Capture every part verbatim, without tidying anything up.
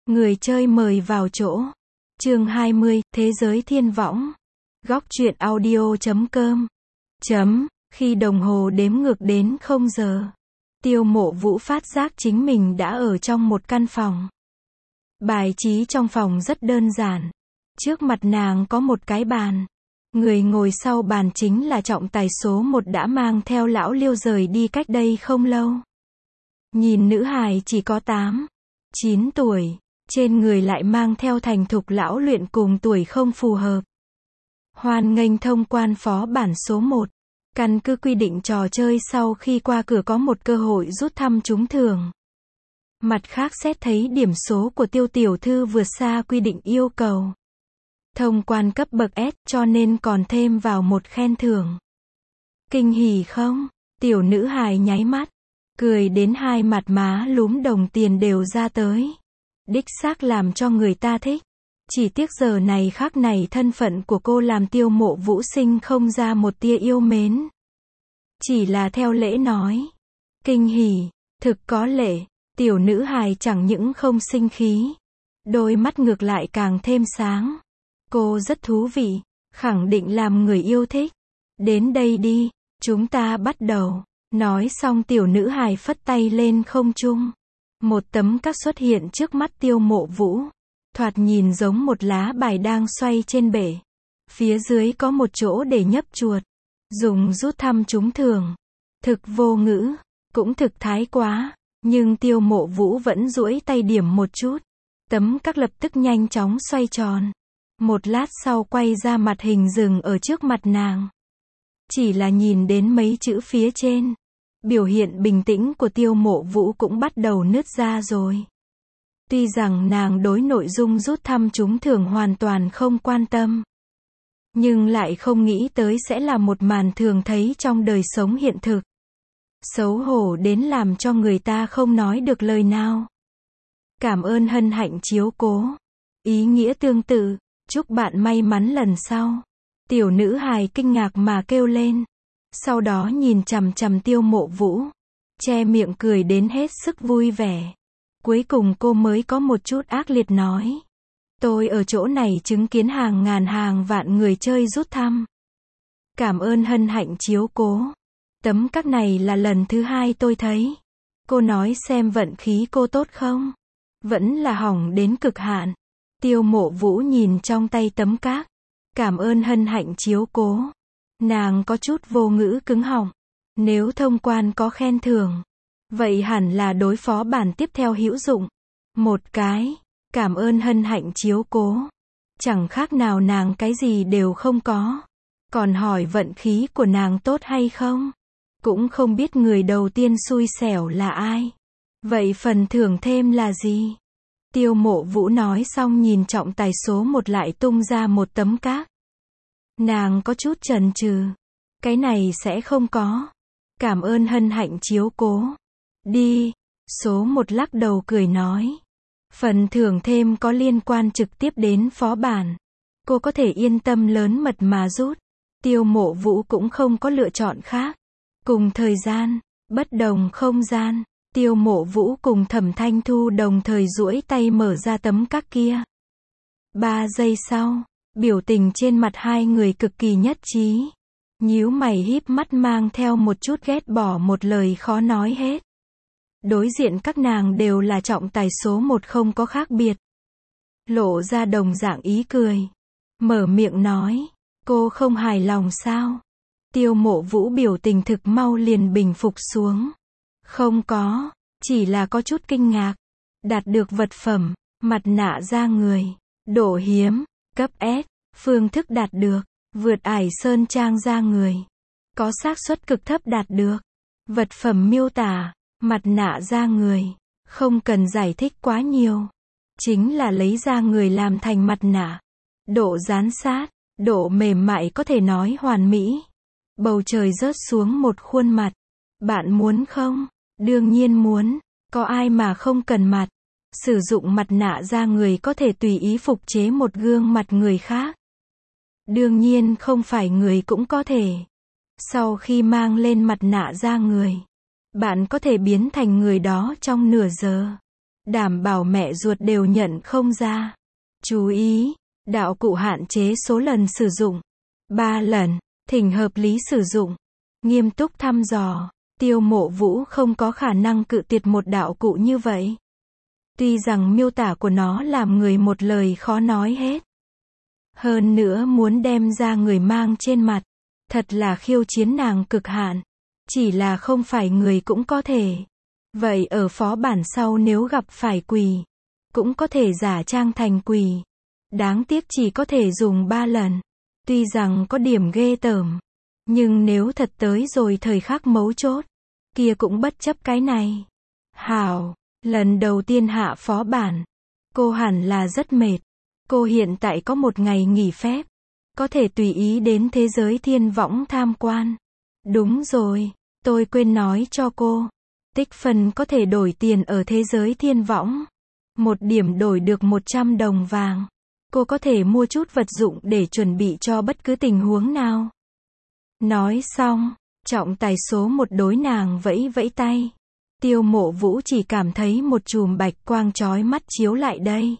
Người chơi mời vào chỗ. Chương hai mươi, Thế giới thiên võng. Góc truyện audio chấm com. Chấm, khi đồng hồ đếm ngược đến không giờ. Tiêu Mộ Vũ phát giác chính mình đã ở trong một căn phòng. Bài trí trong phòng rất đơn giản. Trước mặt nàng có một cái bàn. Người ngồi sau bàn chính là trọng tài số một đã mang theo lão Liêu rời đi cách đây không lâu. Nhìn nữ hài chỉ có tám, chín tuổi, trên người lại mang theo thành thục lão luyện cùng tuổi không phù hợp. Hoan nghênh thông quan phó bản số một. Căn cứ quy định trò chơi sau khi qua cửa có một cơ hội rút thăm trúng thưởng. Mặt khác xét thấy điểm số của Tiêu tiểu thư vượt xa quy định yêu cầu. Thông quan cấp bậc S cho nên còn thêm vào một khen thưởng. Kinh hỉ không? Tiểu nữ hài nháy mắt. Cười đến hai mặt má lúm đồng tiền đều ra tới. Đích xác làm cho người ta thích. Chỉ tiếc giờ này khác này thân phận của cô làm Tiêu Mộ Vũ sinh không ra một tia yêu mến. Chỉ là theo lễ nói. Kinh hỉ, thực có lệ, tiểu nữ hài chẳng những không sinh khí. Đôi mắt ngược lại càng thêm sáng. Cô rất thú vị, khẳng định làm người yêu thích. Đến đây đi, chúng ta bắt đầu. Nói xong tiểu nữ hài phất tay lên không trung. Một tấm các xuất hiện trước mắt Tiêu Mộ Vũ. Thoạt nhìn giống một lá bài đang xoay trên bể. Phía dưới có một chỗ để nhấp chuột. Dùng rút thăm trúng thưởng. Thực vô ngữ, cũng thực thái quá. Nhưng Tiêu Mộ Vũ vẫn duỗi tay điểm một chút. Tấm các lập tức nhanh chóng xoay tròn. Một lát sau quay ra mặt hình dừng ở trước mặt nàng. Chỉ là nhìn đến mấy chữ phía trên. Biểu hiện bình tĩnh của Tiêu Mộ Vũ cũng bắt đầu nứt ra rồi. Tuy rằng nàng đối nội dung rút thăm trúng thưởng hoàn toàn không quan tâm. Nhưng lại không nghĩ tới sẽ là một màn thường thấy trong đời sống hiện thực. Xấu hổ đến làm cho người ta không nói được lời nào. Cảm ơn hân hạnh chiếu cố. Ý nghĩa tương tự, chúc bạn may mắn lần sau. Tiểu nữ hài kinh ngạc mà kêu lên. Sau đó nhìn chằm chằm Tiêu Mộ Vũ. Che miệng cười đến hết sức vui vẻ. Cuối cùng cô mới có một chút ác liệt nói. Tôi ở chỗ này chứng kiến hàng ngàn hàng vạn người chơi rút thăm. Cảm ơn hân hạnh chiếu cố. Tấm các này là lần thứ hai tôi thấy. Cô nói xem vận khí cô tốt không? Vẫn là hỏng đến cực hạn. Tiêu Mộ Vũ nhìn trong tay tấm các. Cảm ơn hân hạnh chiếu cố. Nàng có chút vô ngữ cứng họng. Nếu thông quan có khen thưởng. Vậy hẳn là đối phó bản tiếp theo hữu dụng. Một cái. Cảm ơn hân hạnh chiếu cố. Chẳng khác nào nàng cái gì đều không có. Còn hỏi vận khí của nàng tốt hay không? Cũng không biết người đầu tiên xui xẻo là ai. Vậy phần thưởng thêm là gì? Tiêu Mộ Vũ nói xong nhìn trọng tài số một lại tung ra một tấm các. Nàng có chút chần chừ. Cái này sẽ không có. Cảm ơn hân hạnh chiếu cố. Đi. Số một lắc đầu cười nói. Phần thưởng thêm có liên quan trực tiếp đến phó bản. Cô có thể yên tâm lớn mật mà rút. Tiêu Mộ Vũ cũng không có lựa chọn khác. Cùng thời gian, bất đồng không gian. Tiêu Mộ Vũ cùng Thẩm Thanh Thu đồng thời duỗi tay mở ra tấm các kia. Ba giây sau, biểu tình trên mặt hai người cực kỳ nhất trí. Nhíu mày híp mắt mang theo một chút ghét bỏ một lời khó nói hết. Đối diện các nàng đều là trọng tài số một không có khác biệt. Lộ ra đồng dạng ý cười. Mở miệng nói. Cô không hài lòng sao? Tiêu Mộ Vũ biểu tình thực mau liền bình phục xuống. Không có. Chỉ là có chút kinh ngạc. Đạt được vật phẩm. Mặt nạ da người. Độ hiếm. Cấp S. Phương thức đạt được. Vượt ải sơn trang da người. Có xác suất cực thấp đạt được. Vật phẩm miêu tả. Mặt nạ da người. Không cần giải thích quá nhiều. Chính là lấy da người làm thành mặt nạ. Độ dán sát. Độ mềm mại có thể nói hoàn mỹ. Bầu trời rớt xuống một khuôn mặt. Bạn muốn không? Đương nhiên muốn. Có ai mà không cần mặt. Sử dụng mặt nạ da người có thể tùy ý phục chế một gương mặt người khác. Đương nhiên không phải người cũng có thể. Sau khi mang lên mặt nạ da người, bạn có thể biến thành người đó trong nửa giờ. Đảm bảo mẹ ruột đều nhận không ra. Chú ý, đạo cụ hạn chế số lần sử dụng. ba lần, thỉnh hợp lý sử dụng. Nghiêm túc thăm dò. Tiêu Mộ Vũ không có khả năng cự tuyệt một đạo cụ như vậy. Tuy rằng miêu tả của nó làm người một lời khó nói hết. Hơn nữa muốn đem ra người mang trên mặt. Thật là khiêu chiến nàng cực hạn. Chỉ là không phải người cũng có thể. Vậy ở phó bản sau nếu gặp phải quỷ, cũng có thể giả trang thành quỷ. Đáng tiếc chỉ có thể dùng ba lần. Tuy rằng có điểm ghê tởm. Nhưng nếu thật tới rồi thời khắc mấu chốt, kia cũng bất chấp cái này. Hảo, lần đầu tiên hạ phó bản. Cô hẳn là rất mệt. Cô hiện tại có một ngày nghỉ phép. Có thể tùy ý đến thế giới thiên võng tham quan. Đúng rồi, tôi quên nói cho cô. Tích phân có thể đổi tiền ở thế giới thiên võng. Một điểm đổi được một trăm đồng vàng. Cô có thể mua chút vật dụng để chuẩn bị cho bất cứ tình huống nào. Nói xong, trọng tài số một đối nàng vẫy vẫy tay. Tiêu Mộ Vũ chỉ cảm thấy một chùm bạch quang chói mắt chiếu lại đây.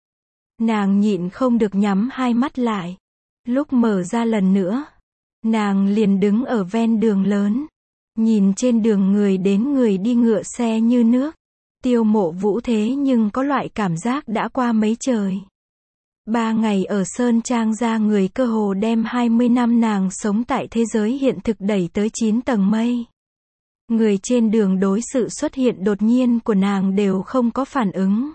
Nàng nhịn không được nhắm hai mắt lại. Lúc mở ra lần nữa, nàng liền đứng ở ven đường lớn. Nhìn trên đường người đến người đi ngựa xe như nước. Tiêu Mộ Vũ thế nhưng có loại cảm giác đã qua mấy trời. Ba ngày ở Sơn Trang ra người cơ hồ đem hai mươi năm nàng sống tại thế giới hiện thực đẩy tới chín tầng mây. Người trên đường đối sự xuất hiện đột nhiên của nàng đều không có phản ứng.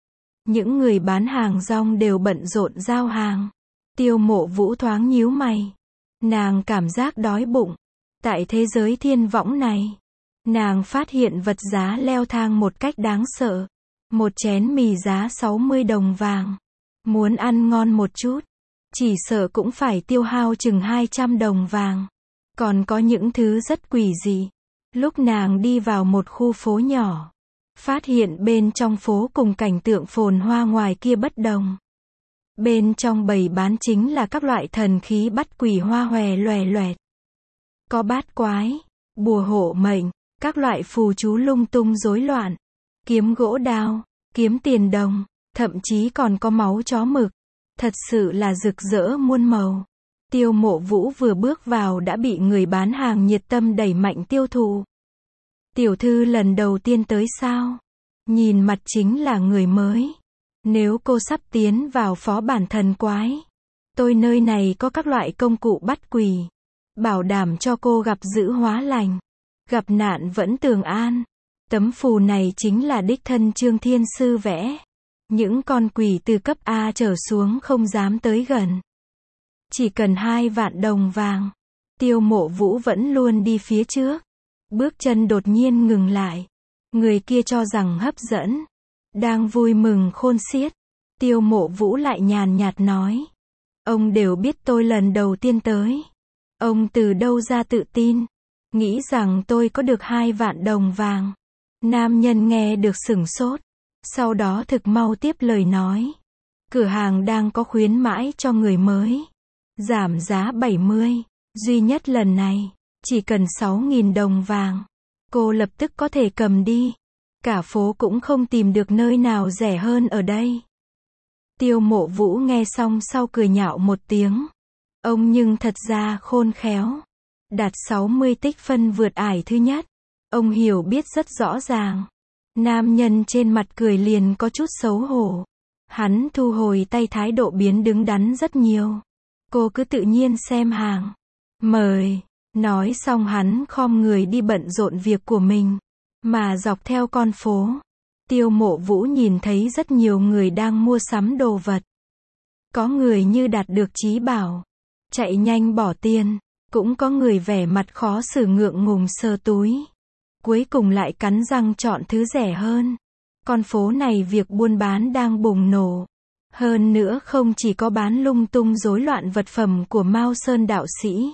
Những người bán hàng rong đều bận rộn giao hàng. Tiêu Mộ Vũ thoáng nhíu mày. Nàng cảm giác đói bụng. Tại thế giới thiên võng này, nàng phát hiện vật giá leo thang một cách đáng sợ. Một chén mì giá sáu mươi đồng vàng. Muốn ăn ngon một chút, chỉ sợ cũng phải tiêu hao chừng hai trăm đồng vàng. Còn có những thứ rất quỷ dị. Lúc nàng đi vào một khu phố nhỏ, phát hiện bên trong phố cùng cảnh tượng phồn hoa ngoài kia bất đồng. Bên trong bày bán chính là các loại thần khí bắt quỷ hoa hòe loè loẹt. Có bát quái, bùa hộ mệnh, các loại phù chú lung tung rối loạn, kiếm gỗ đao, kiếm tiền đồng, thậm chí còn có máu chó mực. Thật sự là rực rỡ muôn màu. Tiêu Mộ Vũ vừa bước vào đã bị người bán hàng nhiệt tâm đẩy mạnh tiêu thụ. Tiểu thư lần đầu tiên tới sao? Nhìn mặt chính là người mới. Nếu cô sắp tiến vào phó bản thần quái, tôi nơi này có các loại công cụ bắt quỷ. Bảo đảm cho cô gặp dữ hóa lành. Gặp nạn vẫn tường an. Tấm phù này chính là đích thân Trương Thiên Sư vẽ. Những con quỷ từ cấp A trở xuống không dám tới gần. Chỉ cần hai vạn đồng vàng. Tiêu Mộ Vũ vẫn luôn đi phía trước. Bước chân đột nhiên ngừng lại. Người kia cho rằng hấp dẫn. Đang vui mừng khôn xiết. Tiêu Mộ Vũ lại nhàn nhạt nói. Ông đều biết tôi lần đầu tiên tới. Ông từ đâu ra tự tin? Nghĩ rằng tôi có được hai vạn đồng vàng. Nam nhân nghe được sửng sốt. Sau đó thực mau tiếp lời nói. Cửa hàng đang có khuyến mãi cho người mới. Giảm giá bảy mươi. Duy nhất lần này. Chỉ cần sáu nghìn đồng vàng. Cô lập tức có thể cầm đi. Cả phố cũng không tìm được nơi nào rẻ hơn ở đây. Tiêu Mộ Vũ nghe xong sau cười nhạo một tiếng. Ông nhưng thật ra khôn khéo. Đạt sáu mươi tích phân vượt ải thứ nhất. Ông hiểu biết rất rõ ràng. Nam nhân trên mặt cười liền có chút xấu hổ. Hắn thu hồi tay thái độ biến đứng đắn rất nhiều. Cô cứ tự nhiên xem hàng. Mời. Nói xong hắn khom người đi bận rộn việc của mình. Mà dọc theo con phố. Tiêu Mộ Vũ nhìn thấy rất nhiều người đang mua sắm đồ vật. Có người như đạt được trí bảo. Chạy nhanh bỏ tiền. Cũng có người vẻ mặt khó xử ngượng ngùng sờ túi. Cuối cùng lại cắn răng chọn thứ rẻ hơn. Con phố này việc buôn bán đang bùng nổ. Hơn nữa không chỉ có bán lung tung rối loạn vật phẩm của Mao Sơn đạo sĩ.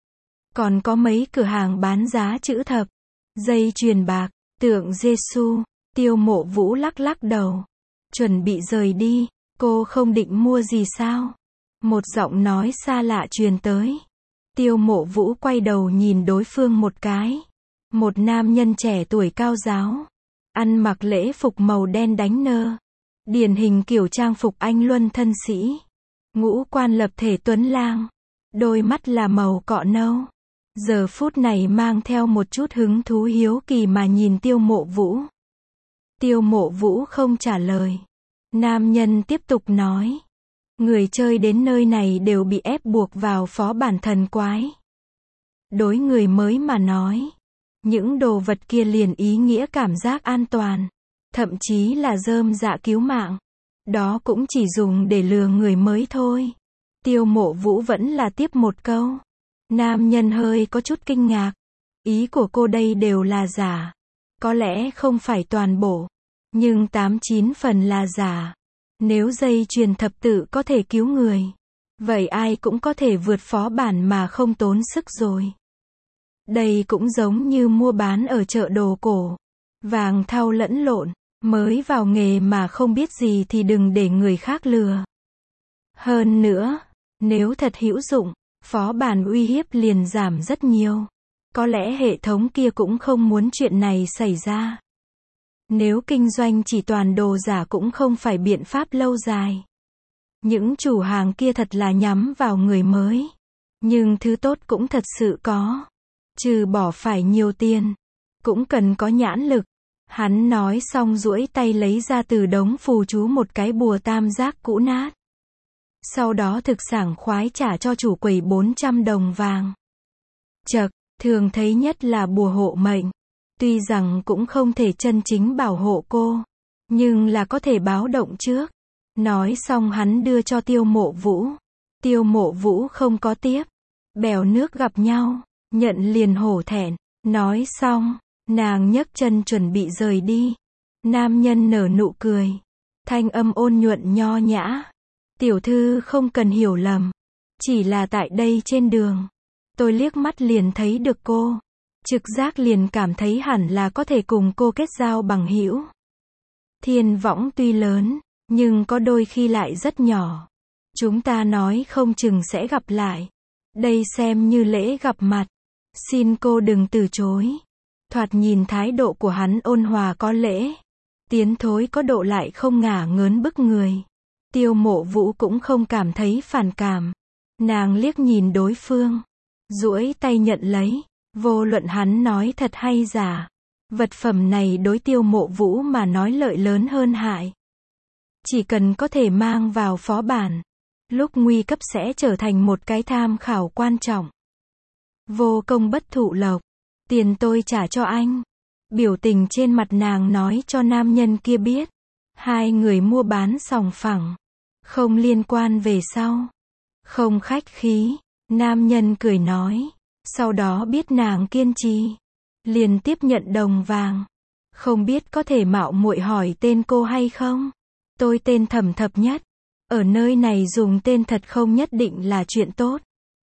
Còn có mấy cửa hàng bán giá chữ thập, dây chuyền bạc, tượng Giêsu. Tiêu Mộ Vũ lắc lắc đầu. Chuẩn bị rời đi. Cô không định mua gì sao? Một giọng nói xa lạ truyền tới. Tiêu Mộ Vũ quay đầu nhìn đối phương một cái. Một nam nhân trẻ tuổi cao ráo. ăn mặc lễ phục màu đen đánh nơ. Điển hình kiểu trang phục Anh Luân thân sĩ. Ngũ quan lập thể tuấn lang. Đôi mắt là màu cọ nâu. Giờ phút này mang theo một chút hứng thú hiếu kỳ mà nhìn Tiêu Mộ Vũ. Tiêu Mộ Vũ không trả lời. Nam nhân tiếp tục nói. Người chơi đến nơi này đều bị ép buộc vào phó bản thần quái. Đối người mới mà nói, những đồ vật kia liền ý nghĩa cảm giác an toàn, thậm chí là rơm rạ cứu mạng. Đó cũng chỉ dùng để lừa người mới thôi. Tiêu Mộ Vũ vẫn là tiếp một câu. Nam nhân hơi có chút kinh ngạc. Ý của cô đây đều là giả. Có lẽ không phải toàn bộ, nhưng tám chín phần là giả. Nếu dây chuyền thập tự có thể cứu người, vậy ai cũng có thể vượt phó bản mà không tốn sức rồi. Đây cũng giống như mua bán ở chợ đồ cổ. Vàng thau lẫn lộn, mới vào nghề mà không biết gì thì đừng để người khác lừa. Hơn nữa, nếu thật hữu dụng, phó bản uy hiếp liền giảm rất nhiều. Có lẽ hệ thống kia cũng không muốn chuyện này xảy ra. Nếu kinh doanh chỉ toàn đồ giả cũng không phải biện pháp lâu dài. Những chủ hàng kia thật là nhắm vào người mới. Nhưng thứ tốt cũng thật sự có. Trừ bỏ phải nhiều tiền, cũng cần có nhãn lực. Hắn nói xong duỗi tay lấy ra từ đống phù chú một cái bùa tam giác cũ nát. Sau đó thực sảng khoái trả cho chủ quầy bốn trăm đồng vàng. Chậc, thường thấy nhất là bùa hộ mệnh. Tuy rằng cũng không thể chân chính bảo hộ cô, nhưng là có thể báo động trước. Nói xong hắn đưa cho Tiêu Mộ Vũ. Tiêu Mộ Vũ không có tiếp. Bèo nước gặp nhau, nhận liền hổ thẹn. Nói xong, nàng nhấc chân chuẩn bị rời đi. Nam nhân nở nụ cười. Thanh âm ôn nhuận nho nhã. Tiểu thư không cần hiểu lầm. Chỉ là tại đây trên đường, tôi liếc mắt liền thấy được cô. Trực giác liền cảm thấy hẳn là có thể cùng cô kết giao bằng hữu. Thiên võng tuy lớn, nhưng có đôi khi lại rất nhỏ. Chúng ta nói không chừng sẽ gặp lại. Đây xem như lễ gặp mặt. Xin cô đừng từ chối. Thoạt nhìn thái độ của hắn ôn hòa có lễ. Tiến thối có độ lại không ngả ngớn bức người. Tiêu Mộ Vũ cũng không cảm thấy phản cảm. Nàng liếc nhìn đối phương. Duỗi tay nhận lấy. Vô luận hắn nói thật hay giả. Vật phẩm này đối Tiêu Mộ Vũ mà nói lợi lớn hơn hại. Chỉ cần có thể mang vào phó bản. Lúc nguy cấp sẽ trở thành một cái tham khảo quan trọng. Vô công bất thụ lộc. Tiền tôi trả cho anh. Biểu tình trên mặt nàng nói cho nam nhân kia biết. Hai người mua bán sòng phẳng. Không liên quan về sau. Không khách khí. Nam nhân cười nói. Sau đó biết nàng kiên trì. Liền tiếp nhận đồng vàng. Không biết có thể mạo muội hỏi tên cô hay không? Tôi tên Thẩm Thập Nhất. Ở nơi này dùng tên thật không nhất định là chuyện tốt.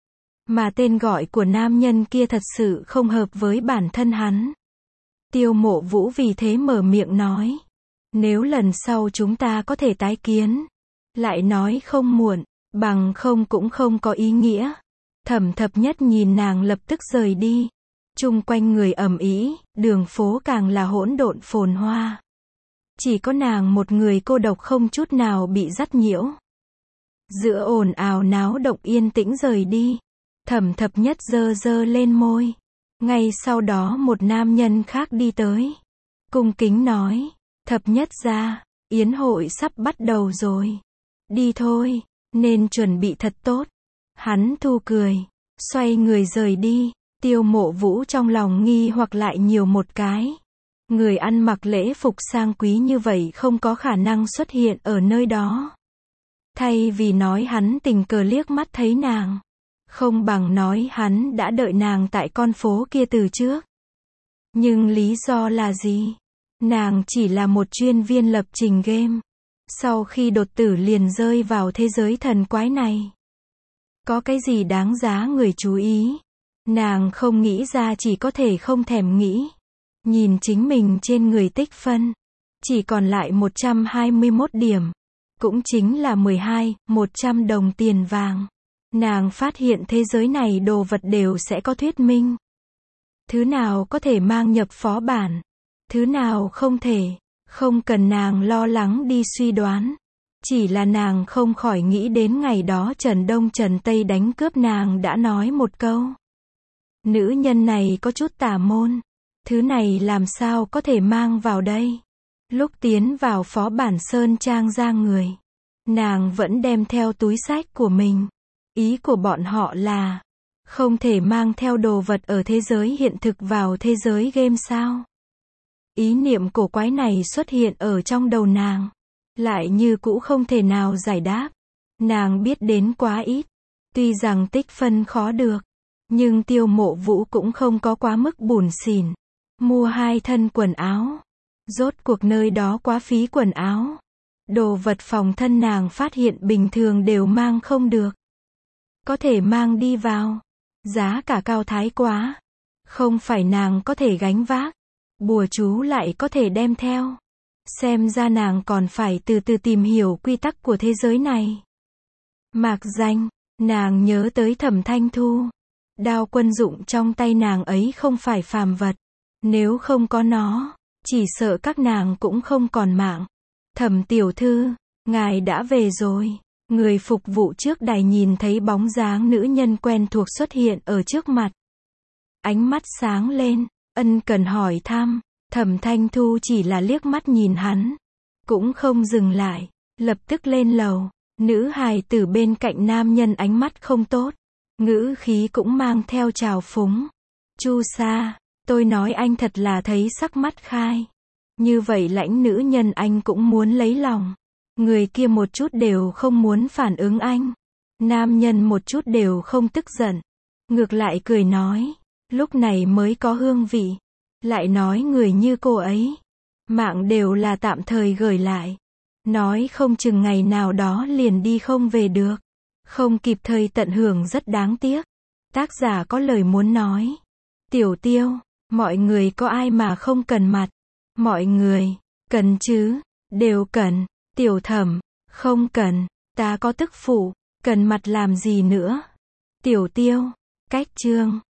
Mà tên gọi của nam nhân kia thật sự không hợp với bản thân hắn. Tiêu Mộ Vũ vì thế mở miệng nói. Nếu lần sau chúng ta có thể tái kiến. Lại nói không muộn. Bằng không cũng không có ý nghĩa. Thẩm Thập Nhất nhìn nàng lập tức rời đi. Chung quanh người ầm ĩ, đường phố càng là hỗn độn phồn hoa. Chỉ có nàng một người cô độc không chút nào bị dắt nhiễu. Giữa ồn ào náo động yên tĩnh rời đi. Thẩm Thập Nhất giơ giơ lên môi. Ngay sau đó một nam nhân khác đi tới. Cung kính nói. Thập Nhất gia, yến hội sắp bắt đầu rồi. Đi thôi, nên chuẩn bị thật tốt. Hắn thu cười. Xoay người rời đi. Tiêu Mộ Vũ trong lòng nghi hoặc lại nhiều một cái. Người ăn mặc lễ phục sang quý như vậy không có khả năng xuất hiện ở nơi đó. Thay vì nói hắn tình cờ liếc mắt thấy nàng. Không bằng nói hắn đã đợi nàng tại con phố kia từ trước. Nhưng lý do là gì? Nàng chỉ là một chuyên viên lập trình game. Sau khi đột tử liền rơi vào thế giới thần quái này. Có cái gì đáng giá người chú ý? Nàng không nghĩ ra chỉ có thể không thèm nghĩ. Nhìn chính mình trên người tích phân. Chỉ còn lại một trăm hai mươi mốt điểm. Cũng chính là mười hai, một trăm đồng tiền vàng. Nàng phát hiện thế giới này đồ vật đều sẽ có thuyết minh. Thứ nào có thể mang nhập phó bản. Thứ nào không thể, không cần nàng lo lắng đi suy đoán. Chỉ là nàng không khỏi nghĩ đến ngày đó Trần Đông Trần Tây đánh cướp, nàng đã nói một câu. Nữ nhân này có chút tà môn. Thứ này làm sao có thể mang vào đây. Lúc tiến vào Phó Bản Sơn Trang ra người, nàng vẫn đem theo túi xách của mình. Ý của bọn họ là, không thể mang theo đồ vật ở thế giới hiện thực vào thế giới game sao. Ý niệm cổ quái này xuất hiện ở trong đầu nàng, lại như cũ không thể nào giải đáp. Nàng biết đến quá ít. Tuy rằng tích phân khó được, nhưng Tiêu Mộ Vũ cũng không có quá mức bủn xỉn. Mua hai thân quần áo. Rốt cuộc nơi đó quá phí quần áo. Đồ vật phòng thân nàng phát hiện bình thường đều mang không được. Có thể mang đi vào. Giá cả cao thái quá. Không phải nàng có thể gánh vác. Bùa chú lại có thể đem theo. Xem ra nàng còn phải từ từ tìm hiểu quy tắc của thế giới này. Mạc danh, nàng nhớ tới Thẩm Thanh Thu. Đao quân dụng trong tay nàng ấy không phải phàm vật. Nếu không có nó, chỉ sợ các nàng cũng không còn mạng. Thẩm tiểu thư, ngài đã về rồi. Người phục vụ trước đài nhìn thấy bóng dáng nữ nhân quen thuộc xuất hiện ở trước mặt. Ánh mắt sáng lên, ân cần hỏi thăm. Thẩm Thanh Thu chỉ là liếc mắt nhìn hắn, cũng không dừng lại, lập tức lên lầu. Nữ hài tử bên cạnh nam nhân ánh mắt không tốt, ngữ khí cũng mang theo trào phúng. Chu Sa, tôi nói anh thật là thấy sắc mắt khai. Như vậy lãnh nữ nhân anh cũng muốn lấy lòng. Người kia một chút đều không muốn phản ứng anh. Nam nhân một chút đều không tức giận. Ngược lại cười nói, lúc này mới có hương vị. Lại nói người như cô ấy, mạng đều là tạm thời gửi lại. Nói không chừng ngày nào đó liền đi không về được. Không kịp thời tận hưởng rất đáng tiếc. Tác giả có lời muốn nói. Tiểu Tiêu, mọi người có ai mà không cần mặt? Mọi người, cần chứ, đều cần. Tiểu Thẩm, không cần, ta có tức phụ, cần mặt làm gì nữa? Tiểu Tiêu, cách chương.